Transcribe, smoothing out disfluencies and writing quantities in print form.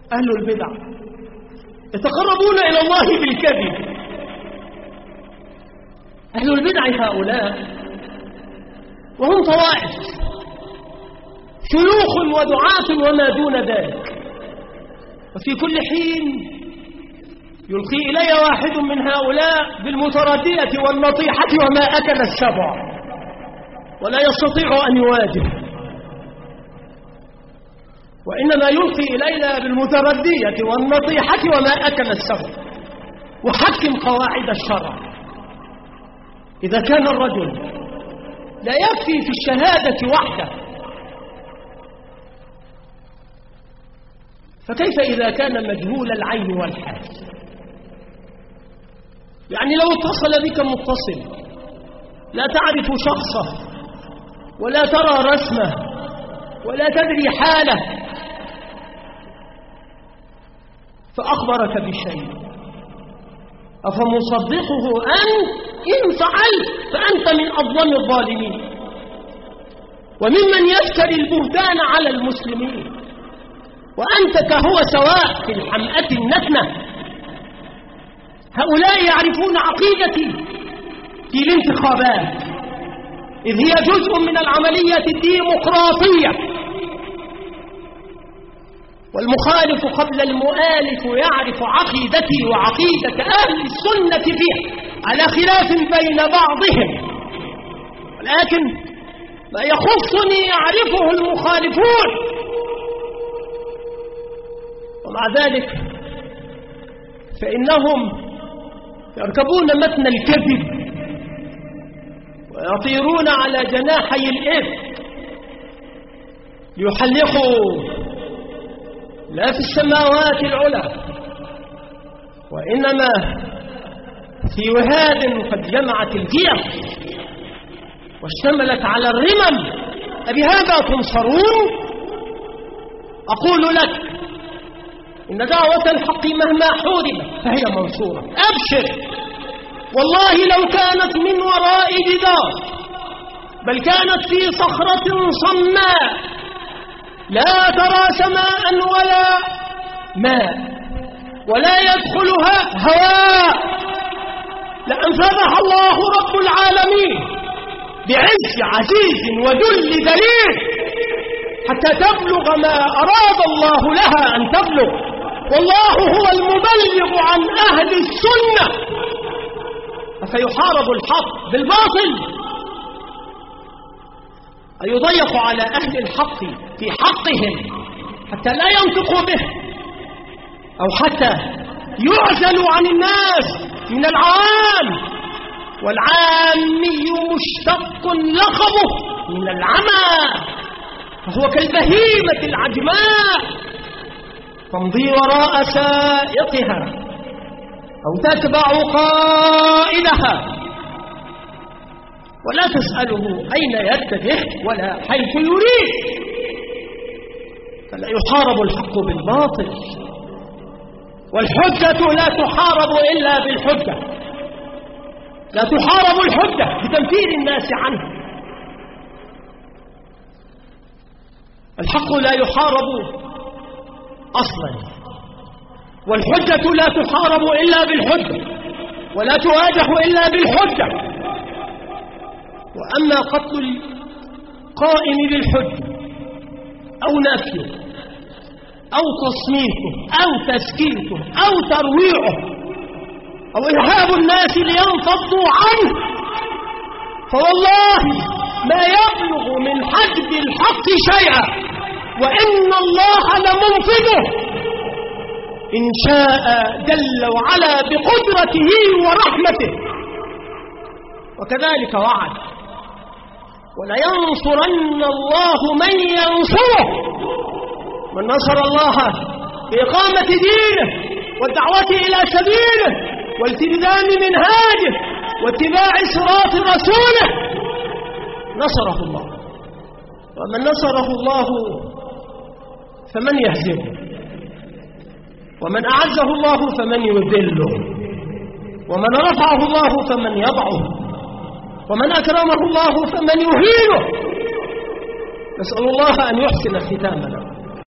أهل البدع يتقربون إلى الله بالكذب. أهل البدع هؤلاء وهم طوائف شيوخ ودعاة وما دون ذلك، وفي كل حين يلقي إلي واحد من هؤلاء بالمتردية والنطيحة وما أكل السبع، ولا يستطيع أن يواجه، وإنما يلقي إلينا بالمتردية والنطيحة وما أكل السبع. وحكم قواعد الشرع. إذا كان الرجل لا يكفي في الشهادة وحده، فكيف إذا كان مجهول العين والحال؟ يعني لو اتصل بك متصل لا تعرف شخصه ولا ترى رسمه ولا تدري حاله، فأخبرك بشيء، أفمصدقه أنت؟ إن فعلت فأنت من أظلم الظالمين وممن يفتري البهتان على المسلمين، وأنت كهو سواء في الحمأة النتنة. هؤلاء يعرفون عقيدتي في الانتخابات، إذ هي جزء من العملية الديمقراطية، والمخالف قبل المؤالف يعرف عقيدتي وعقيدة أهل السنة فيها على خلاف بين بعضهم، ولكن ما يخصني يعرفه المخالفون. ومع ذلك فإنهم يركبون متن الكذب ويطيرون على جناحي الإفك ليحلقوا لا في السماوات العلى، وإنما في وهاد قد جمعت الجيش واشتملت على الرمم. أبهذا تنصرون؟ أقول لك إن دعوة الحق مهما حوربت فهي منصورة. أبشر، والله لو كانت من وراء جدار بل كانت في صخرة صماء لا ترى سماء ولا ماء ولا يدخلها هواء لأنفذها الله رب العالمين بعز عزيز وذل ذليل حتى تبلغ ما أراد الله لها أن تبلغ. والله هو المبلغ عن أهل السنة. أفيحارب الحق بالباطل؟ أيضيق على أهل الحق في حقهم حتى لا ينطقوا به، أو حتى يعزلوا عن الناس من العوام؟ والعامي مشتق لقبه من العمى، فهو كالبهيمة العجماء تمضي وراء سائقها أو تتبع قائدها ولا تسأله أين يتجه ولا حيث يريد. فلا يحارب الحق بالباطل، والحجة لا تحارب إلا بالحجة. لا تحارب الحجة بتنفير الناس عنه. الحق لا يحارب أصلا، والحجة لا تحارب إلا بالحجة ولا تواجه إلا بالحجة. وأما قتل القائم بالحجة أو نفيه أو تصميته أو تسكيته أو ترويعه أو إرهاب الناس لينفضوا عنه، فوالله ما يبلغ من حجب الحق شيئا، وإن الله لمنفذه إن شاء جل وعلا بقدرته ورحمته. وكذلك وعد: ولينصرن الله من ينصره. من نصر الله بإقامة دينه والدعوة إلى سبيله والتزام منهاجه واتباع صراط رسوله نصره الله. ومن نصره الله فمن يهزمه، ومن أعزه الله فمن يذله، ومن رفعه الله فمن يضعه، ومن أكرمه الله فمن يهينه. نسأل الله أن يحسن ختامنا.